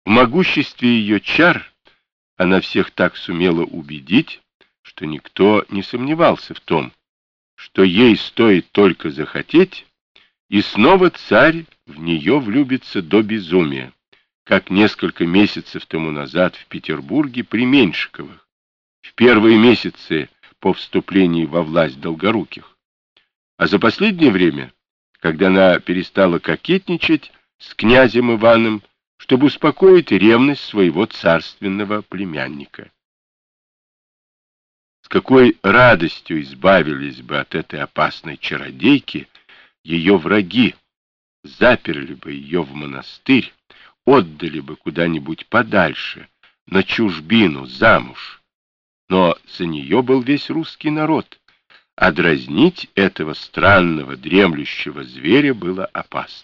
В могуществе ее чар она всех так сумела убедить, что никто не сомневался в том, что ей стоит только захотеть, и снова царь в нее влюбится до безумия, как несколько месяцев тому назад в Петербурге при Меньшиковых, в первые месяцы по вступлении во власть Долгоруких. А за последнее время, когда она перестала кокетничать с князем Иваном, чтобы успокоить ревность своего царственного племянника. С какой радостью избавились бы от этой опасной чародейки ее враги, заперли бы ее в монастырь, отдали бы куда-нибудь подальше, на чужбину, замуж. Но за нее был весь русский народ, а дразнить этого странного дремлющего зверя было опасно.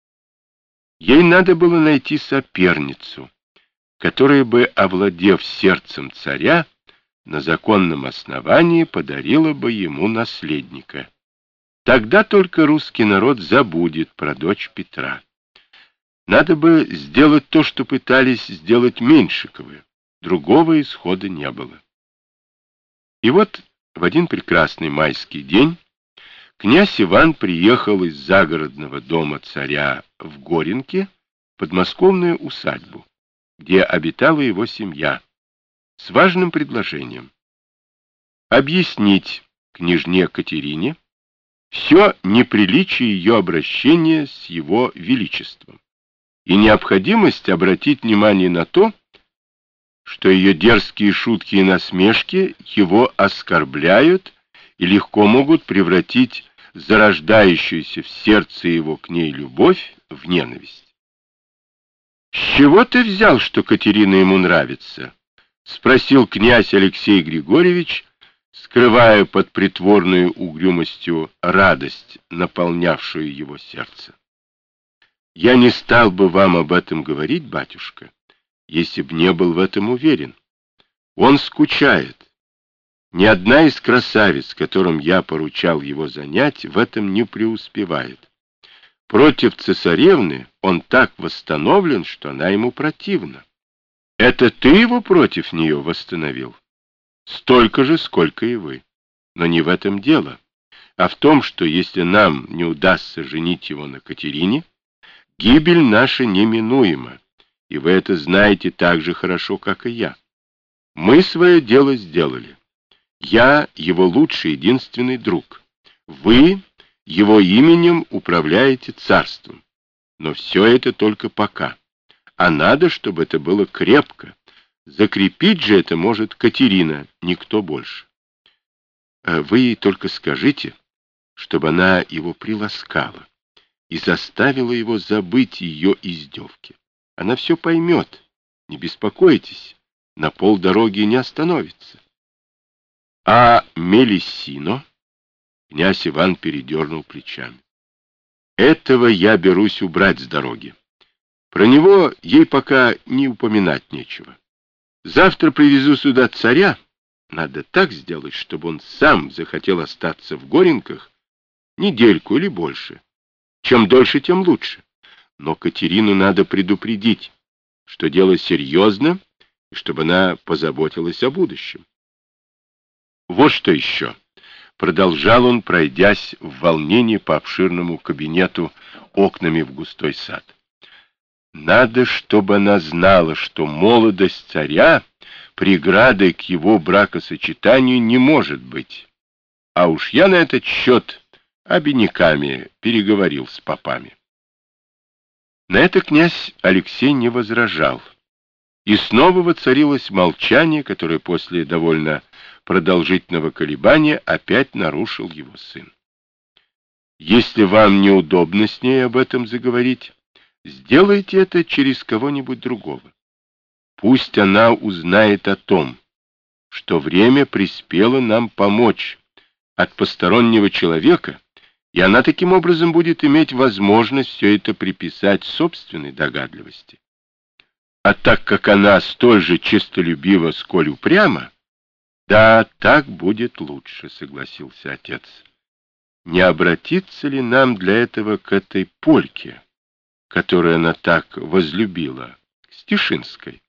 Ей надо было найти соперницу, которая бы, овладев сердцем царя, на законном основании подарила бы ему наследника. Тогда только русский народ забудет про дочь Петра. Надо бы сделать то, что пытались сделать Меньшиковы. Другого исхода не было. И вот в один прекрасный майский день князь Иван приехал из загородного дома царя в Горенке в подмосковную усадьбу, где обитала его семья, с важным предложением объяснить княжне Катерине все неприличие ее обращения с его величеством и необходимость обратить внимание на то, что ее дерзкие шутки и насмешки его оскорбляют и легко могут превратить зарождающуюся в сердце его к ней любовь в ненависть. «С чего ты взял, что Катерина ему нравится?» — спросил князь Алексей Григорьевич, скрывая под притворной угрюмостью радость, наполнявшую его сердце. «Я не стал бы вам об этом говорить, батюшка, если б не был в этом уверен. Он скучает. Ни одна из красавиц, которым я поручал его занять, в этом не преуспевает. Против цесаревны он так восстановлен, что она ему противна. Это ты его против нее восстановил? Столько же, сколько и вы. Но не в этом дело, а в том, что если нам не удастся женить его на Катерине, гибель наша неминуема, и вы это знаете так же хорошо, как и я. Мы свое дело сделали. Я его лучший единственный друг. Вы его именем управляете царством. Но все это только пока. А надо, чтобы это было крепко. Закрепить же это может Катерина, никто больше. Вы ей только скажите, чтобы она его приласкала и заставила его забыть ее издевки. Она все поймет. Не беспокойтесь, на полдороги не остановится. А Мелиссино? Князь Иван передернул плечами. Этого я берусь убрать с дороги. Про него ей пока не упоминать нечего. Завтра привезу сюда царя. Надо так сделать, чтобы он сам захотел остаться в Горенках недельку или больше. Чем дольше, тем лучше. Но Катерину надо предупредить, что дело серьезно, и чтобы она позаботилась о будущем. Вот что еще. Продолжал он, пройдясь в волнении по обширному кабинету окнами в густой сад. Надо, чтобы она знала, что молодость царя преградой к его бракосочетанию не может быть. А уж я на этот счет обиняками переговорил с попами. На это князь Алексей не возражал. И снова воцарилось молчание, которое после довольно продолжительного колебания опять нарушил его сын. Если вам неудобно с ней об этом заговорить, сделайте это через кого-нибудь другого. Пусть она узнает о том, что время приспело нам помочь от постороннего человека, и она таким образом будет иметь возможность все это приписать собственной догадливости. А так как она столь же честолюбива, сколь упряма, да, так будет лучше, согласился отец. Не обратиться ли нам для этого к этой польке, которую она так возлюбила, к Стешинской.